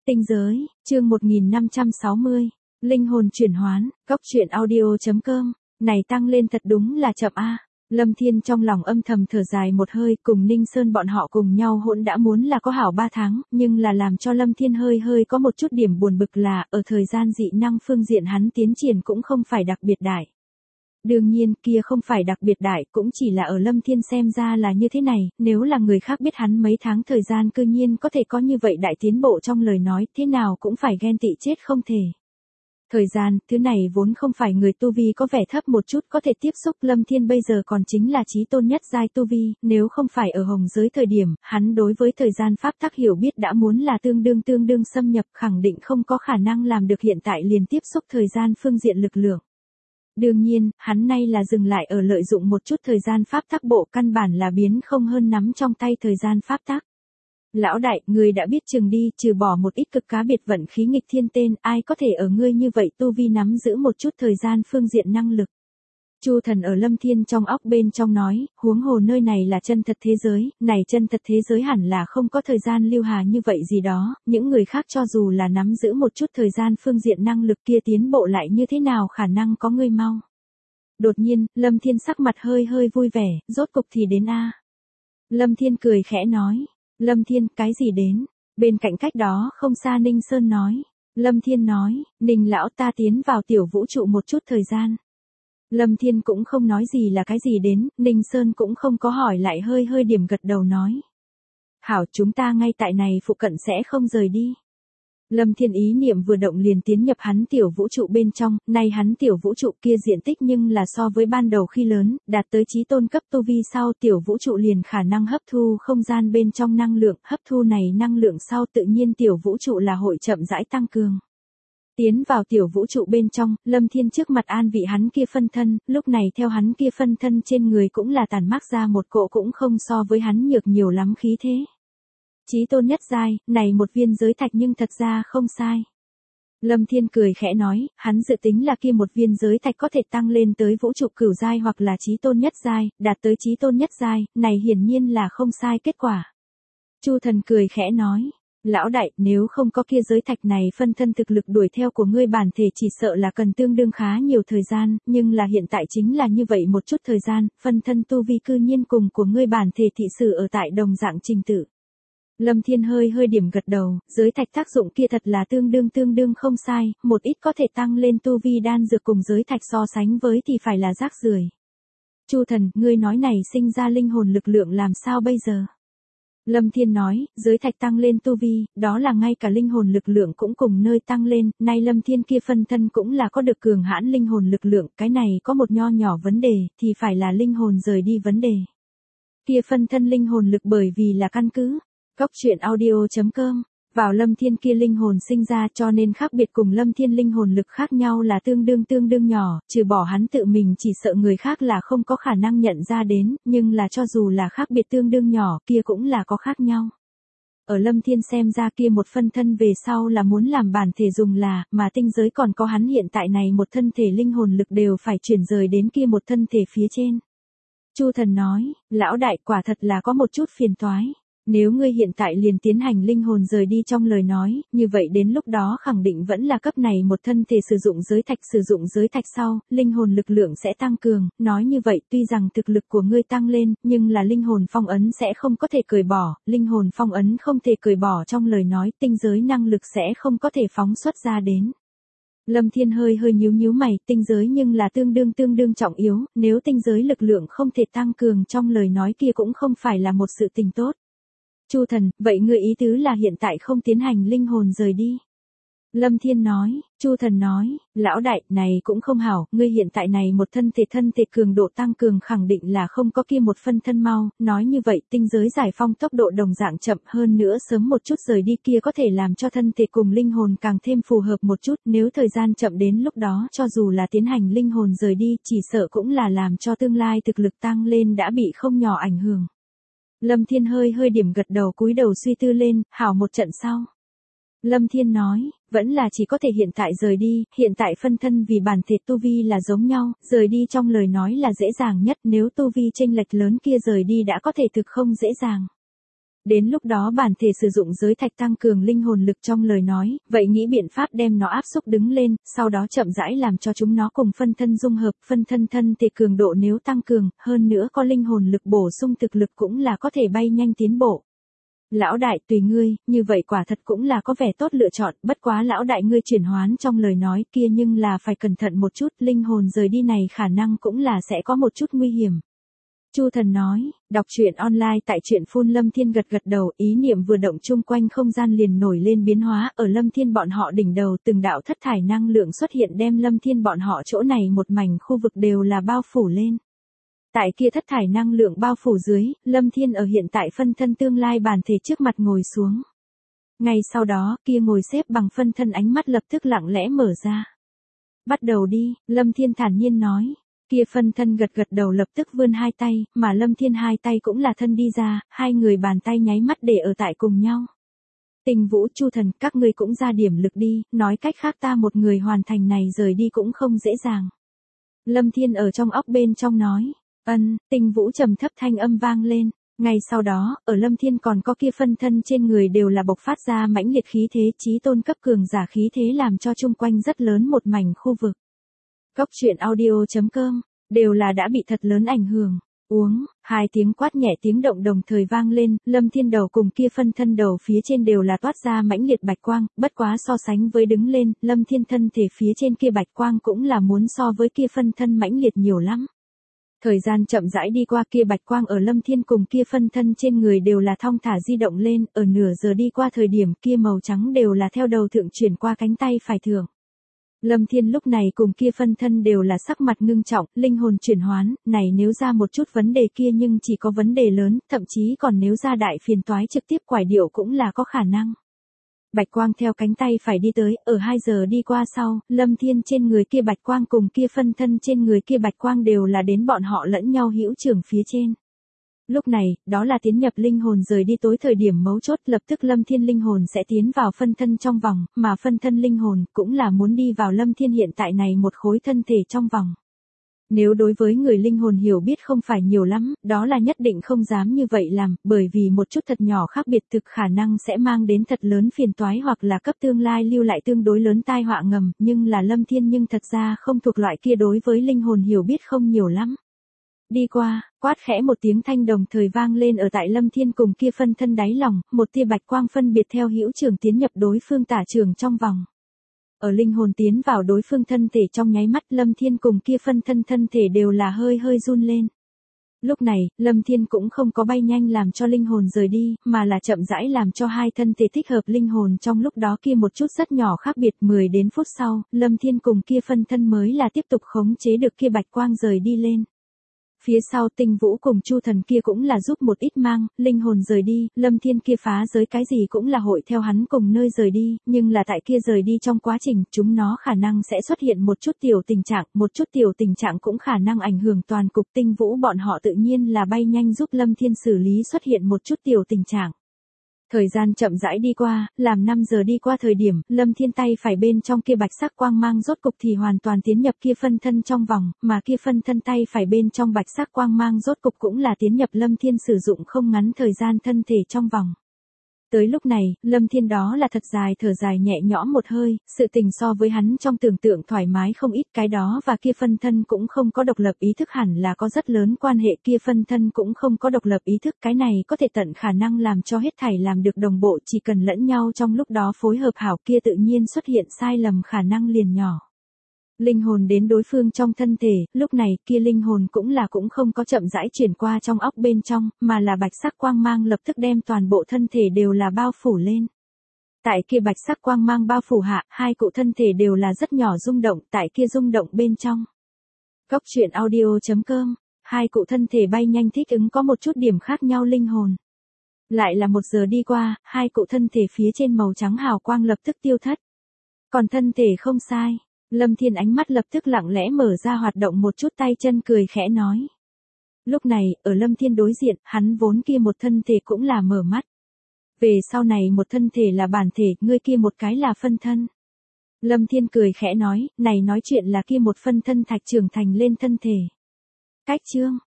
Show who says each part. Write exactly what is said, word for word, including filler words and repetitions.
Speaker 1: Tinh giới, chương một nghìn năm trăm sáu mươi. Linh hồn chuyển hoán, góc truyện audio.com. Này tăng lên thật đúng là chậm a. Lâm Thiên trong lòng âm thầm thở dài một hơi, cùng Ninh Sơn bọn họ cùng nhau hỗn đã muốn là có hảo ba tháng, nhưng là làm cho Lâm Thiên hơi hơi có một chút điểm buồn bực là, ở thời gian dị năng phương diện hắn tiến triển cũng không phải đặc biệt đại. Đương nhiên, kia không phải đặc biệt đại, cũng chỉ là ở Lâm Thiên xem ra là như thế này, nếu là người khác biết hắn mấy tháng thời gian cư nhiên có thể có như vậy đại tiến bộ trong lời nói, thế nào cũng phải ghen tị chết không thể. Thời gian, thứ này vốn không phải người tu vi có vẻ thấp một chút có thể tiếp xúc, Lâm Thiên bây giờ còn chính là chí tôn nhất giai tu vi, nếu không phải ở hồng giới thời điểm, hắn đối với thời gian pháp tắc hiểu biết đã muốn là tương đương tương đương xâm nhập, khẳng định không có khả năng làm được hiện tại liền tiếp xúc thời gian phương diện lực lượng. Đương nhiên, hắn nay là dừng lại ở lợi dụng một chút thời gian pháp tắc bộ, căn bản là biến không hơn nắm trong tay thời gian pháp tắc. Lão đại, người đã biết chừng đi, trừ bỏ một ít cực cá biệt vận khí nghịch thiên tên, ai có thể ở ngươi như vậy tu vi nắm giữ một chút thời gian phương diện năng lực. Chu Thần ở Lâm Thiên trong óc bên trong nói, huống hồ nơi này là chân thật thế giới, này chân thật thế giới hẳn là không có thời gian lưu hà như vậy gì đó, những người khác cho dù là nắm giữ một chút thời gian phương diện năng lực kia tiến bộ lại như thế nào khả năng có ngươi mau. Đột nhiên, Lâm Thiên sắc mặt hơi hơi vui vẻ, rốt cục thì đến a. Lâm Thiên cười khẽ nói, Lâm Thiên, cái gì đến? Bên cạnh cách đó không xa Ninh Sơn nói. Lâm Thiên nói, Ninh lão ta tiến vào tiểu vũ trụ một chút thời gian. Lâm Thiên cũng không nói gì là cái gì đến, Ninh Sơn cũng không có hỏi lại, hơi hơi điểm gật đầu nói. Hảo, chúng ta ngay tại này phụ cận sẽ không rời đi. Lâm Thiên ý niệm vừa động liền tiến nhập hắn tiểu vũ trụ bên trong, nay hắn tiểu vũ trụ kia diện tích nhưng là so với ban đầu khi lớn, đạt tới chí tôn cấp tu vi sau tiểu vũ trụ liền khả năng hấp thu không gian bên trong năng lượng, hấp thu này năng lượng sau tự nhiên tiểu vũ trụ là hội chậm rãi tăng cường. Tiến vào tiểu vũ trụ bên trong, Lâm Thiên trước mặt an vị hắn kia phân thân, lúc này theo hắn kia phân thân trên người cũng là tản mát ra một cỗ cũng không so với hắn nhược nhiều lắm khí thế. Chí tôn nhất giai, này một viên giới thạch nhưng thật ra không sai. Lâm Thiên cười khẽ nói, hắn dự tính là kia một viên giới thạch có thể tăng lên tới vũ trụ cửu giai hoặc là chí tôn nhất giai, đạt tới chí tôn nhất giai, này hiển nhiên là không sai kết quả. Chu Thần cười khẽ nói, lão đại, nếu không có kia giới thạch này phân thân thực lực đuổi theo của ngươi bản thể chỉ sợ là cần tương đương khá nhiều thời gian, nhưng là hiện tại chính là như vậy một chút thời gian, phân thân tu vi cư nhiên cùng của ngươi bản thể thị sử ở tại đồng dạng trình tự. Lâm Thiên hơi hơi điểm gật đầu, giới thạch tác dụng kia thật là tương đương tương đương không sai, một ít có thể tăng lên tu vi đan dược cùng giới thạch so sánh với thì phải là rác rưởi. Chu Thần, ngươi nói này sinh ra linh hồn lực lượng làm sao bây giờ? Lâm Thiên nói, giới thạch tăng lên tu vi, đó là ngay cả linh hồn lực lượng cũng cùng nơi tăng lên, nay Lâm Thiên kia phân thân cũng là có được cường hãn linh hồn lực lượng, cái này có một nho nhỏ vấn đề, thì phải là linh hồn rời đi vấn đề. Kia phân thân linh hồn lực bởi vì là căn cứ góc truyện audio.com, vào Lâm Thiên kia linh hồn sinh ra cho nên khác biệt cùng Lâm Thiên linh hồn lực khác nhau là tương đương tương đương nhỏ, trừ bỏ hắn tự mình chỉ sợ người khác là không có khả năng nhận ra đến, nhưng là cho dù là khác biệt tương đương nhỏ kia cũng là có khác nhau. Ở Lâm Thiên xem ra kia một phân thân về sau là muốn làm bản thể dùng là, mà tinh giới còn có hắn hiện tại này một thân thể linh hồn lực đều phải chuyển rời đến kia một thân thể phía trên. Chu Thần nói, lão đại quả thật là có một chút phiền toái. Nếu ngươi hiện tại liền tiến hành linh hồn rời đi trong lời nói, như vậy đến lúc đó khẳng định vẫn là cấp này một thân thể sử dụng giới thạch, sử dụng giới thạch sau, linh hồn lực lượng sẽ tăng cường, nói như vậy tuy rằng thực lực của ngươi tăng lên, nhưng là linh hồn phong ấn sẽ không có thể cởi bỏ, linh hồn phong ấn không thể cởi bỏ trong lời nói, tinh giới năng lực sẽ không có thể phóng xuất ra đến. Lâm Thiên hơi hơi nhíu nhíu mày, tinh giới nhưng là tương đương tương đương trọng yếu, nếu tinh giới lực lượng không thể tăng cường trong lời nói kia cũng không phải là một sự tình tốt. Chu Thần, vậy ngươi ý tứ là hiện tại không tiến hành linh hồn rời đi. Lâm Thiên nói, Chu Thần nói, lão đại, này cũng không hảo, ngươi hiện tại này một thân thể thân thể cường độ tăng cường khẳng định là không có kia một phân thân mau, nói như vậy tinh giới giải phong tốc độ đồng dạng chậm hơn nữa sớm một chút rời đi kia có thể làm cho thân thể cùng linh hồn càng thêm phù hợp một chút, nếu thời gian chậm đến lúc đó cho dù là tiến hành linh hồn rời đi chỉ sợ cũng là làm cho tương lai thực lực tăng lên đã bị không nhỏ ảnh hưởng. Lâm Thiên hơi hơi điểm gật đầu cúi đầu suy tư lên, hảo một trận sau. Lâm Thiên nói, vẫn là chỉ có thể hiện tại rời đi, hiện tại phân thân vì bản thể tu vi là giống nhau, rời đi trong lời nói là dễ dàng nhất, nếu tu vi chênh lệch lớn kia rời đi đã có thể thực không dễ dàng. Đến lúc đó bản thể sử dụng giới thạch tăng cường linh hồn lực trong lời nói, vậy nghĩ biện pháp đem nó áp xúc đứng lên, sau đó chậm rãi làm cho chúng nó cùng phân thân dung hợp, phân thân thân thể cường độ nếu tăng cường, hơn nữa có linh hồn lực bổ sung thực lực cũng là có thể bay nhanh tiến bộ. Lão đại tùy ngươi, như vậy quả thật cũng là có vẻ tốt lựa chọn, bất quá lão đại ngươi chuyển hoán trong lời nói kia nhưng là phải cẩn thận một chút, linh hồn rời đi này khả năng cũng là sẽ có một chút nguy hiểm. Chu Thần nói, đọc truyện online tại truyện phun. Lâm Thiên gật gật đầu, ý niệm vừa động chung quanh không gian liền nổi lên biến hóa, ở Lâm Thiên bọn họ đỉnh đầu từng đạo thất thải năng lượng xuất hiện đem Lâm Thiên bọn họ chỗ này một mảnh khu vực đều là bao phủ lên. Tại kia thất thải năng lượng bao phủ dưới, Lâm Thiên ở hiện tại phân thân tương lai bản thể trước mặt ngồi xuống. Ngay sau đó, kia ngồi xếp bằng phân thân ánh mắt lập tức lặng lẽ mở ra. Bắt đầu đi, Lâm Thiên thản nhiên nói. Kia phân thân gật gật đầu lập tức vươn hai tay, mà Lâm Thiên hai tay cũng là thân đi ra, hai người bàn tay nháy mắt để ở tại cùng nhau. Tình Vũ, Chu Thần, các ngươi cũng ra điểm lực đi, nói cách khác ta một người hoàn thành này rời đi cũng không dễ dàng. Lâm Thiên ở trong óc bên trong nói, ân, Tình Vũ trầm thấp thanh âm vang lên. Ngay sau đó, ở Lâm Thiên còn có kia phân thân trên người đều là bộc phát ra mãnh liệt khí thế, chí tôn cấp cường giả khí thế làm cho chung quanh rất lớn một mảnh khu vực. Cốc truyện audio chấm com, đều là đã bị thật lớn ảnh hưởng. Uống, hai tiếng quát nhẹ tiếng động đồng thời vang lên, Lâm Thiên đầu cùng kia phân thân đầu phía trên đều là toát ra mãnh liệt bạch quang, bất quá so sánh với đứng lên, Lâm Thiên thân thể phía trên kia bạch quang cũng là muốn so với kia phân thân mãnh liệt nhiều lắm. Thời gian chậm rãi đi qua, kia bạch quang ở Lâm Thiên cùng kia phân thân trên người đều là thong thả di động lên, ở nửa giờ đi qua thời điểm kia màu trắng đều là theo đầu thượng chuyển qua cánh tay phải thượng. Lâm Thiên lúc này cùng kia phân thân đều là sắc mặt ngưng trọng, linh hồn chuyển hoán, này nếu ra một chút vấn đề kia nhưng chỉ có vấn đề lớn, thậm chí còn nếu ra đại phiền toái trực tiếp quải điệu cũng là có khả năng. Bạch quang theo cánh tay phải đi tới, ở hai giờ đi qua sau, Lâm Thiên trên người kia bạch quang cùng kia phân thân trên người kia bạch quang đều là đến bọn họ lẫn nhau hữu trưởng phía trên. Lúc này, đó là tiến nhập linh hồn rời đi tối thời điểm mấu chốt, lập tức Lâm Thiên linh hồn sẽ tiến vào phân thân trong vòng, mà phân thân linh hồn cũng là muốn đi vào Lâm Thiên hiện tại này một khối thân thể trong vòng. Nếu đối với người linh hồn hiểu biết không phải nhiều lắm, đó là nhất định không dám như vậy làm, bởi vì một chút thật nhỏ khác biệt thực khả năng sẽ mang đến thật lớn phiền toái hoặc là cấp tương lai lưu lại tương đối lớn tai họa ngầm, nhưng là Lâm Thiên nhưng thật ra không thuộc loại kia đối với linh hồn hiểu biết không nhiều lắm. Đi qua, quát khẽ một tiếng thanh đồng thời vang lên ở tại Lâm Thiên cùng kia phân thân đáy lòng, một tia bạch quang phân biệt theo hữu trường tiến nhập đối phương tả trường trong vòng. Ở linh hồn tiến vào đối phương thân thể trong nháy mắt, Lâm Thiên cùng kia phân thân thân thể đều là hơi hơi run lên. Lúc này, Lâm Thiên cũng không có bay nhanh làm cho linh hồn rời đi, mà là chậm rãi làm cho hai thân thể thích hợp linh hồn trong lúc đó kia một chút rất nhỏ khác biệt. Mười đến phút sau, Lâm Thiên cùng kia phân thân mới là tiếp tục khống chế được kia bạch quang rời đi lên. Phía sau Tình Vũ cùng Chu Thần kia cũng là giúp một ít mang, linh hồn rời đi, Lâm Thiên kia phá giới cái gì cũng là hội theo hắn cùng nơi rời đi, nhưng là tại kia rời đi trong quá trình, chúng nó khả năng sẽ xuất hiện một chút tiểu tình trạng, một chút tiểu tình trạng cũng khả năng ảnh hưởng toàn cục. Tình Vũ bọn họ tự nhiên là bay nhanh giúp Lâm Thiên xử lý xuất hiện một chút tiểu tình trạng. Thời gian chậm rãi đi qua, làm năm giờ đi qua thời điểm, Lâm Thiên tay phải bên trong kia bạch sắc quang mang rốt cục thì hoàn toàn tiến nhập kia phân thân trong vòng, mà kia phân thân tay phải bên trong bạch sắc quang mang rốt cục cũng là tiến nhập Lâm Thiên sử dụng không ngắn thời gian thân thể trong vòng. Tới lúc này, Lâm Thiên đó là thật dài thở dài nhẹ nhõm một hơi, sự tình so với hắn trong tưởng tượng thoải mái không ít, cái đó và kia phân thân cũng không có độc lập ý thức hẳn là có rất lớn quan hệ, kia phân thân cũng không có độc lập ý thức, cái này có thể tận khả năng làm cho hết thảy làm được đồng bộ, chỉ cần lẫn nhau trong lúc đó phối hợp hảo kia tự nhiên xuất hiện sai lầm khả năng liền nhỏ. Linh hồn đến đối phương trong thân thể, lúc này kia linh hồn cũng là cũng không có chậm rãi chuyển qua trong óc bên trong, mà là bạch sắc quang mang lập tức đem toàn bộ thân thể đều là bao phủ lên. Tại kia bạch sắc quang mang bao phủ hạ, hai cụ thân thể đều là rất nhỏ rung động, tại kia rung động bên trong. Cốc truyện audio chấm com, hai cụ thân thể bay nhanh thích ứng có một chút điểm khác nhau linh hồn. Lại là một giờ đi qua, hai cụ thân thể phía trên màu trắng hào quang lập tức tiêu thất. Còn thân thể không sai. Lâm Thiên ánh mắt lập tức lặng lẽ mở ra hoạt động một chút tay chân cười khẽ nói. Lúc này, ở Lâm Thiên đối diện, hắn vốn kia một thân thể cũng là mở mắt. Về sau này một thân thể là bản thể, ngươi kia một cái là phân thân. Lâm Thiên cười khẽ nói, này nói chuyện là kia một phân thân thạch trưởng thành lên thân thể. Cách chương,